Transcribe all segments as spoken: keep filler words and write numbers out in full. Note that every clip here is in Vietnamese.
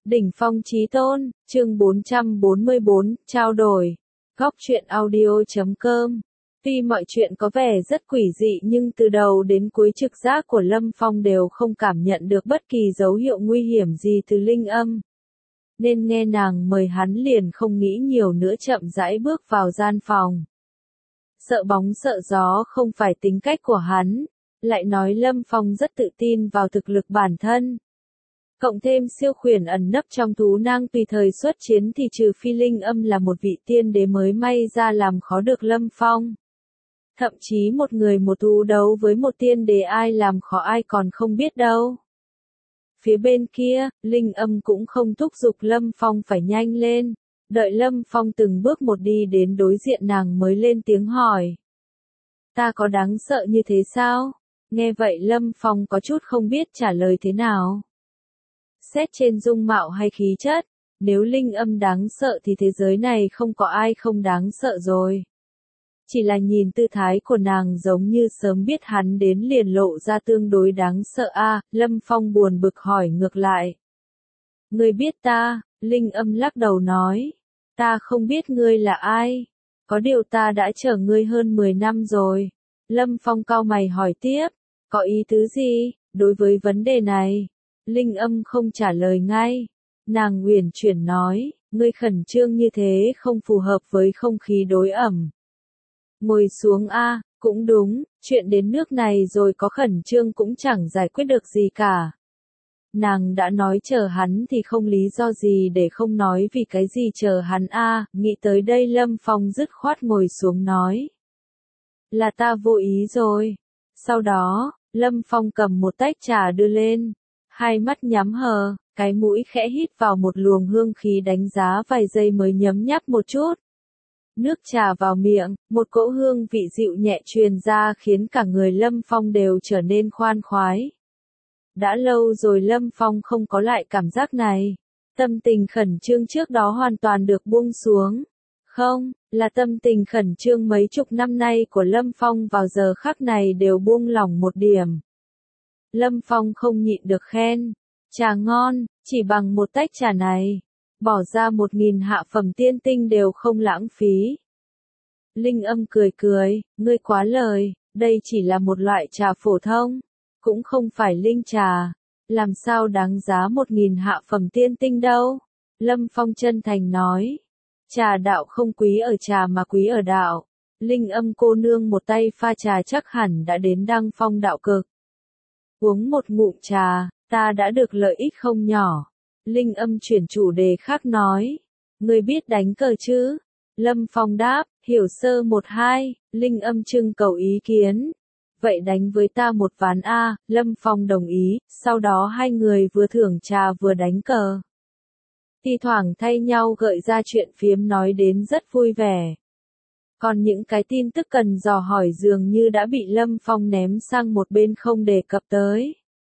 Đỉnh phong chí tôn, chương bốn trăm bốn mươi bốn, trao đổi. Góc truyện audio chấm com. Tuy mọi chuyện có vẻ rất quỷ dị nhưng từ đầu đến cuối trực giác của Lâm Phong đều không cảm nhận được bất kỳ dấu hiệu nguy hiểm gì từ Linh Âm. Nên nghe nàng mời hắn liền không nghĩ nhiều nữa chậm rãi bước vào gian phòng. Sợ bóng sợ gió không phải tính cách của hắn, lại nói Lâm Phong rất tự tin vào thực lực bản thân. Cộng thêm siêu khuyển ẩn nấp trong thú nang tùy thời xuất chiến thì trừ phi Linh Âm là một vị tiên đế mới may ra làm khó được Lâm Phong. Thậm chí một người một thú đấu với một tiên đế ai làm khó ai còn không biết đâu. Phía bên kia, Linh Âm cũng không thúc giục Lâm Phong phải nhanh lên, đợi Lâm Phong từng bước một đi đến đối diện nàng mới lên tiếng hỏi. Ta có đáng sợ như thế sao? Nghe vậy Lâm Phong có chút không biết trả lời thế nào. Xét trên dung mạo hay khí chất, nếu Linh Âm đáng sợ thì thế giới này không có ai không đáng sợ rồi. Chỉ là nhìn tư thái của nàng giống như sớm biết hắn đến liền lộ ra tương đối đáng sợ a. À, Lâm Phong buồn bực hỏi ngược lại. Ngươi biết ta? Linh Âm lắc đầu nói. Ta không biết ngươi là ai. Có điều ta đã chờ ngươi hơn mười năm rồi. Lâm Phong cau mày hỏi tiếp. Có ý tứ gì? Đối với vấn đề này, Linh Âm không trả lời ngay. Nàng uyển chuyển nói, ngươi khẩn trương như thế không phù hợp với không khí đối ẩm. Ngồi xuống a, à, cũng đúng, chuyện đến nước này rồi có khẩn trương cũng chẳng giải quyết được gì cả. Nàng đã nói chờ hắn thì không lý do gì để không nói vì cái gì chờ hắn a. À, nghĩ tới đây Lâm Phong dứt khoát ngồi xuống nói. Là ta vô ý rồi. Sau đó, Lâm Phong cầm một tách trà đưa lên. Hai mắt nhắm hờ, cái mũi khẽ hít vào một luồng hương khí đánh giá vài giây mới nhấm nháp một chút. Nước trà vào miệng, một cỗ hương vị dịu nhẹ truyền ra khiến cả người Lâm Phong đều trở nên khoan khoái. Đã lâu rồi Lâm Phong không có lại cảm giác này. Tâm tình khẩn trương trước đó hoàn toàn được buông xuống. Không, là tâm tình khẩn trương mấy chục năm nay của Lâm Phong vào giờ khắc này đều buông lỏng một điểm. Lâm Phong không nhịn được khen. Trà ngon, chỉ bằng một tách trà này. Bỏ ra một nghìn hạ phẩm tiên tinh đều không lãng phí. Linh Âm cười cười, ngươi quá lời, đây chỉ là một loại trà phổ thông, cũng không phải linh trà, làm sao đáng giá một nghìn hạ phẩm tiên tinh đâu. Lâm Phong chân thành nói, trà đạo không quý ở trà mà quý ở đạo. Linh Âm cô nương một tay pha trà chắc hẳn đã đến đăng phong đạo cực. Uống một ngụm trà, ta đã được lợi ích không nhỏ. Linh Âm chuyển chủ đề khác nói. Ngươi biết đánh cờ chứ? Lâm Phong đáp, hiểu sơ một hai. Linh Âm trưng cầu ý kiến. Vậy đánh với ta một ván a. Lâm Phong đồng ý, sau đó hai người vừa thưởng trà vừa đánh cờ. Thi thoảng thay nhau gợi ra chuyện phiếm nói đến rất vui vẻ. Còn những cái tin tức cần dò hỏi dường như đã bị Lâm Phong ném sang một bên không đề cập tới.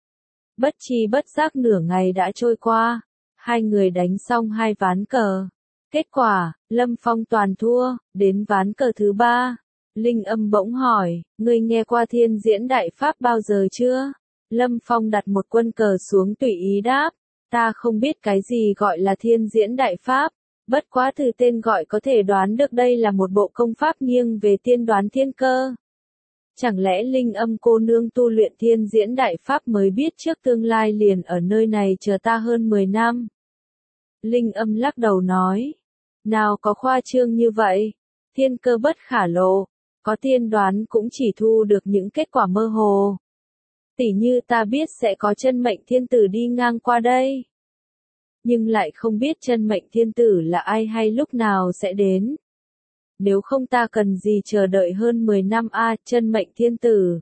Bất chi bất giác nửa ngày đã trôi qua, hai người đánh xong hai ván cờ. Kết quả, Lâm Phong toàn thua, đến ván cờ thứ ba. Linh Âm bỗng hỏi, ngươi nghe qua Thiên Diễn Đại Pháp bao giờ chưa? Lâm Phong đặt một quân cờ xuống tùy ý đáp, ta không biết cái gì gọi là Thiên Diễn Đại Pháp, bất quá từ tên gọi có thể đoán được đây là một bộ công pháp nghiêng về tiên đoán thiên cơ. Chẳng lẽ Linh Âm cô nương tu luyện Thiên Diễn Đại Pháp mới biết trước tương lai liền ở nơi này chờ ta hơn mười năm? Linh Âm lắc đầu nói, nào có khoa trương như vậy, thiên cơ bất khả lộ, có tiên đoán cũng chỉ thu được những kết quả mơ hồ. Tỉ như ta biết sẽ có chân mệnh thiên tử đi ngang qua đây. Nhưng lại không biết chân mệnh thiên tử là ai hay lúc nào sẽ đến. Nếu không ta cần gì chờ đợi hơn mười năm a. À, chân mệnh thiên tử.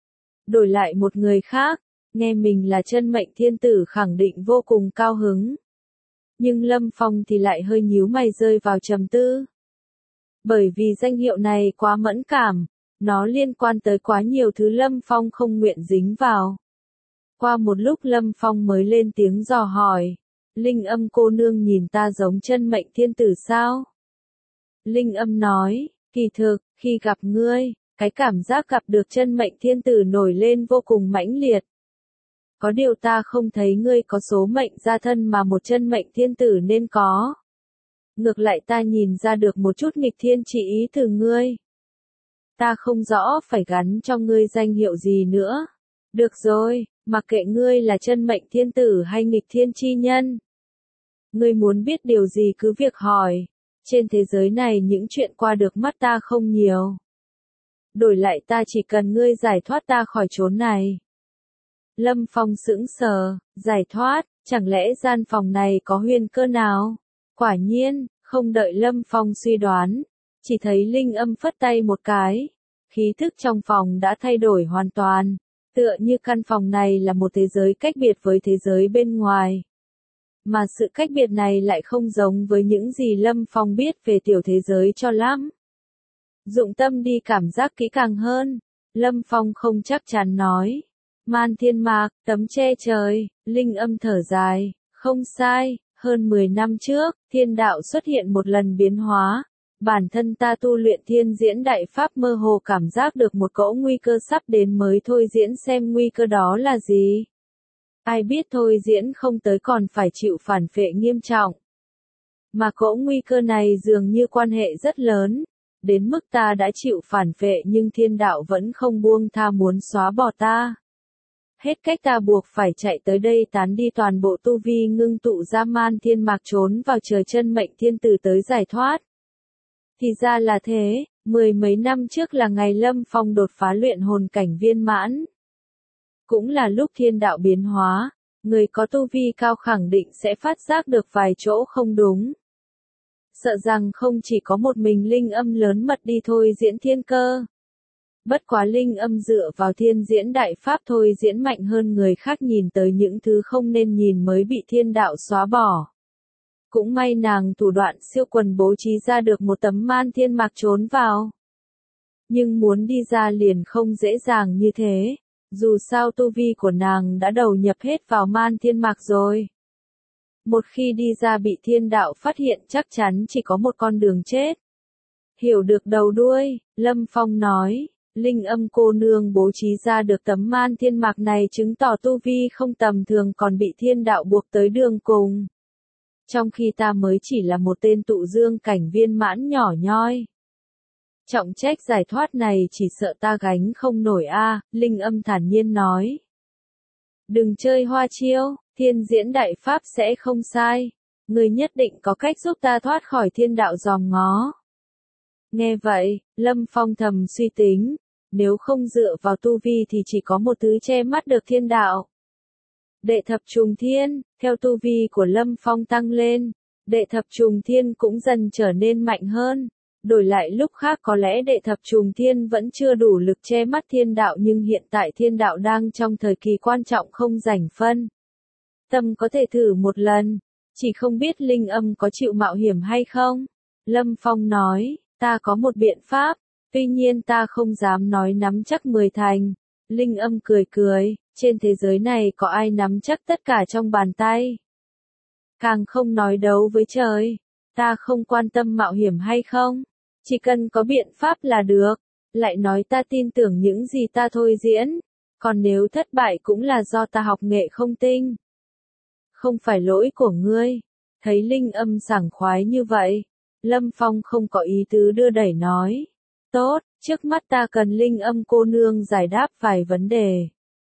Đổi lại một người khác, nghe mình là chân mệnh thiên tử khẳng định vô cùng cao hứng. Nhưng Lâm Phong thì lại hơi nhíu mày rơi vào trầm tư. Bởi vì danh hiệu này quá mẫn cảm, nó liên quan tới quá nhiều thứ Lâm Phong không nguyện dính vào. Qua một lúc Lâm Phong mới lên tiếng dò hỏi, Linh Âm cô nương nhìn ta giống chân mệnh thiên tử sao? Linh Âm nói, kỳ thực, khi gặp ngươi, cái cảm giác gặp được chân mệnh thiên tử nổi lên vô cùng mãnh liệt. Có điều ta không thấy ngươi có số mệnh gia thân mà một chân mệnh thiên tử nên có. Ngược lại ta nhìn ra được một chút nghịch thiên chỉ ý từ ngươi. Ta không rõ phải gắn cho ngươi danh hiệu gì nữa. Được rồi, mặc kệ ngươi là chân mệnh thiên tử hay nghịch thiên chi nhân. Ngươi muốn biết điều gì cứ việc hỏi. Trên thế giới này những chuyện qua được mắt ta không nhiều. Đổi lại ta chỉ cần ngươi giải thoát ta khỏi chốn này. Lâm Phong sững sờ, giải thoát, chẳng lẽ gian phòng này có huyền cơ nào? Quả nhiên, không đợi Lâm Phong suy đoán, chỉ thấy Linh Âm phất tay một cái. Khí thức trong phòng đã thay đổi hoàn toàn, tựa như căn phòng này là một thế giới cách biệt với thế giới bên ngoài. Mà sự cách biệt này lại không giống với những gì Lâm Phong biết về tiểu thế giới cho lắm. Dụng tâm đi cảm giác kỹ càng hơn, Lâm Phong không chắc chắn nói. Man thiên mạc, tấm che trời, Linh Âm thở dài, không sai, hơn mười năm trước, thiên đạo xuất hiện một lần biến hóa. Bản thân ta tu luyện thiên diễn đại pháp mơ hồ cảm giác được một cỗ nguy cơ sắp đến mới thôi diễn xem nguy cơ đó là gì. Ai biết thôi diễn không tới còn phải chịu phản phệ nghiêm trọng. Mà cỗ nguy cơ này dường như quan hệ rất lớn, đến mức ta đã chịu phản phệ nhưng thiên đạo vẫn không buông tha muốn xóa bỏ ta. Hết cách ta buộc phải chạy tới đây tán đi toàn bộ tu vi ngưng tụ ra man thiên mạc trốn vào trời chân mệnh thiên tử tới giải thoát. Thì ra là thế, mười mấy năm trước là ngày Lâm Phong đột phá luyện hồn cảnh viên mãn. Cũng là lúc thiên đạo biến hóa, người có tu vi cao khẳng định sẽ phát giác được vài chỗ không đúng. Sợ rằng không chỉ có một mình Linh Âm lớn mật đi thôi diễn thiên cơ. Bất quá Linh Âm dựa vào thiên diễn đại pháp thôi diễn mạnh hơn người khác nhìn tới những thứ không nên nhìn mới bị thiên đạo xóa bỏ. Cũng may nàng thủ đoạn siêu quần bố trí ra được một tấm man thiên mạc trốn vào. Nhưng muốn đi ra liền không dễ dàng như thế, dù sao tu vi của nàng đã đầu nhập hết vào man thiên mạc rồi. Một khi đi ra bị thiên đạo phát hiện chắc chắn chỉ có một con đường chết. Hiểu được đầu đuôi, Lâm Phong nói, Linh Âm cô nương bố trí ra được tấm man thiên mạc này chứng tỏ tu vi không tầm thường còn bị thiên đạo buộc tới đường cùng. Trong khi ta mới chỉ là một tên tụ dương cảnh viên mãn nhỏ nhoi. Trọng trách giải thoát này chỉ sợ ta gánh không nổi a, Linh Âm thản nhiên nói. Đừng chơi hoa chiêu, thiên diễn đại pháp sẽ không sai. Người nhất định có cách giúp ta thoát khỏi thiên đạo giòm ngó. Nghe vậy, Lâm Phong thầm suy tính, nếu không dựa vào tu vi thì chỉ có một thứ che mắt được thiên đạo. Đệ thập trùng thiên, theo tu vi của Lâm Phong tăng lên, đệ thập trùng thiên cũng dần trở nên mạnh hơn. Đổi lại lúc khác có lẽ đệ thập trùng thiên vẫn chưa đủ lực che mắt thiên đạo nhưng hiện tại thiên đạo đang trong thời kỳ quan trọng không rảnh phân. Tâm có thể thử một lần, chỉ không biết Linh Âm có chịu mạo hiểm hay không? Lâm Phong nói, ta có một biện pháp, tuy nhiên ta không dám nói nắm chắc mười thành. Linh Âm cười cười, trên thế giới này có ai nắm chắc tất cả trong bàn tay. Càng không nói đấu với trời, ta không quan tâm mạo hiểm hay không, chỉ cần có biện pháp là được, lại nói ta tin tưởng những gì ta thôi diễn, còn nếu thất bại cũng là do ta học nghệ không tinh. Không phải lỗi của ngươi, thấy Linh Âm sảng khoái như vậy, Lâm Phong không có ý tứ đưa đẩy nói. Tốt, trước mắt ta cần Linh Âm cô nương giải đáp vài vấn đề.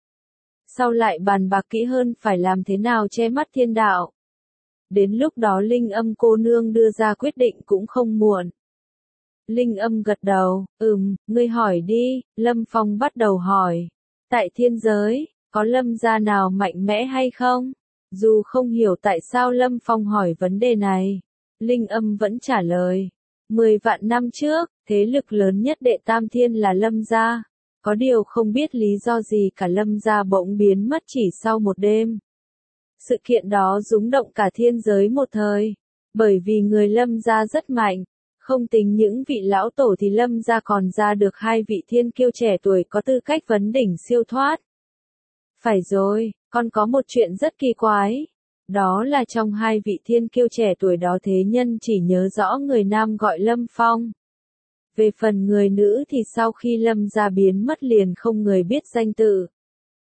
Sau lại bàn bạc kỹ hơn phải làm thế nào che mắt thiên đạo. Đến lúc đó Linh Âm cô nương đưa ra quyết định cũng không muộn. Linh Âm gật đầu, ừm, ngươi hỏi đi, Lâm Phong bắt đầu hỏi. Tại thiên giới, có Lâm gia nào mạnh mẽ hay không? Dù không hiểu tại sao Lâm Phong hỏi vấn đề này, Linh Âm vẫn trả lời. Mười vạn năm trước, thế lực lớn nhất đệ tam thiên là Lâm gia. Có điều không biết lý do gì cả Lâm gia bỗng biến mất chỉ sau một đêm. Sự kiện đó rúng động cả thiên giới một thời, bởi vì người Lâm gia rất mạnh, không tính những vị lão tổ thì Lâm gia còn ra được hai vị thiên kiêu trẻ tuổi có tư cách vấn đỉnh siêu thoát. Phải rồi, còn có một chuyện rất kỳ quái, đó là trong hai vị thiên kiêu trẻ tuổi đó thế nhân chỉ nhớ rõ người nam gọi Lâm Phong. Về phần người nữ thì sau khi Lâm gia biến mất liền không người biết danh tự.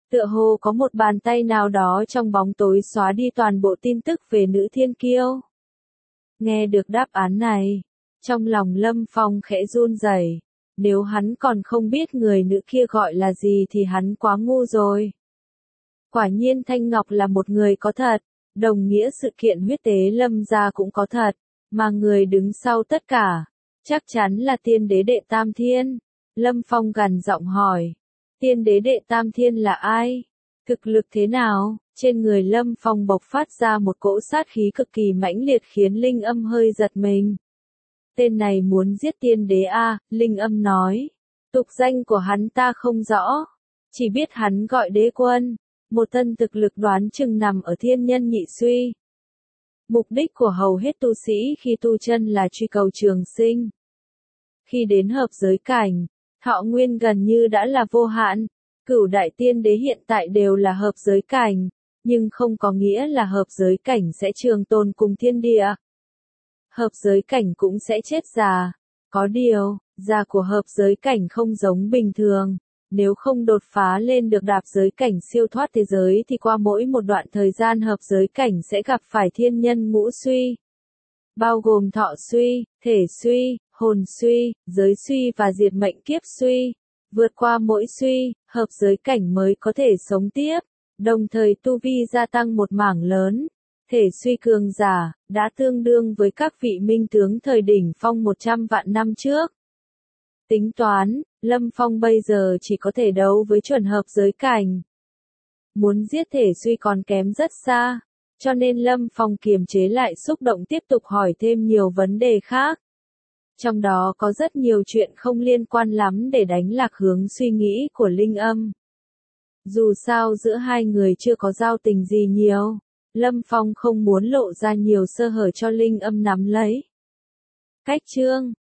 Tựa hồ có một bàn tay nào đó trong bóng tối xóa đi toàn bộ tin tức về nữ thiên kiêu. Nghe được đáp án này, trong lòng Lâm Phong khẽ run rẩy. Nếu hắn còn không biết người nữ kia gọi là gì thì hắn quá ngu rồi. Quả nhiên Thanh Ngọc là một người có thật, đồng nghĩa sự kiện huyết tế Lâm gia cũng có thật, mà người đứng sau tất cả, chắc chắn là tiên đế đệ Tam Thiên. Lâm Phong gằn giọng hỏi, tiên đế đệ Tam Thiên là ai? Thực lực thế nào? Trên người Lâm Phong bộc phát ra một cỗ sát khí cực kỳ mãnh liệt khiến Linh Âm hơi giật mình. Tên này muốn giết tiên đế a, Linh Âm nói. Tục danh của hắn ta không rõ, chỉ biết hắn gọi đế quân, một thân thực lực đoán chừng nằm ở thiên nhân nhị suy. Mục đích của hầu hết tu sĩ khi tu chân là truy cầu trường sinh. Khi đến hợp giới cảnh, thọ nguyên gần như đã là vô hạn. Cửu đại tiên đế hiện tại đều là hợp giới cảnh, nhưng không có nghĩa là hợp giới cảnh sẽ trường tồn cùng thiên địa. Hợp giới cảnh cũng sẽ chết già. Có điều, già của hợp giới cảnh không giống bình thường. Nếu không đột phá lên được đạp giới cảnh siêu thoát thế giới thì qua mỗi một đoạn thời gian hợp giới cảnh sẽ gặp phải thiên nhân ngũ suy. Bao gồm thọ suy, thể suy, hồn suy, giới suy và diệt mệnh kiếp suy. Vượt qua mỗi suy, hợp giới cảnh mới có thể sống tiếp, đồng thời tu vi gia tăng một mảng lớn. Thể suy cường giả, đã tương đương với các vị minh tướng thời đỉnh phong một trăm vạn năm trước. Tính toán, Lâm Phong bây giờ chỉ có thể đấu với chuẩn hợp giới cảnh. Muốn giết thể suy còn kém rất xa, cho nên Lâm Phong kiềm chế lại xúc động tiếp tục hỏi thêm nhiều vấn đề khác. Trong đó có rất nhiều chuyện không liên quan lắm để đánh lạc hướng suy nghĩ của Linh Âm. Dù sao giữa hai người chưa có giao tình gì nhiều, Lâm Phong không muốn lộ ra nhiều sơ hở cho Linh Âm nắm lấy. Cách chương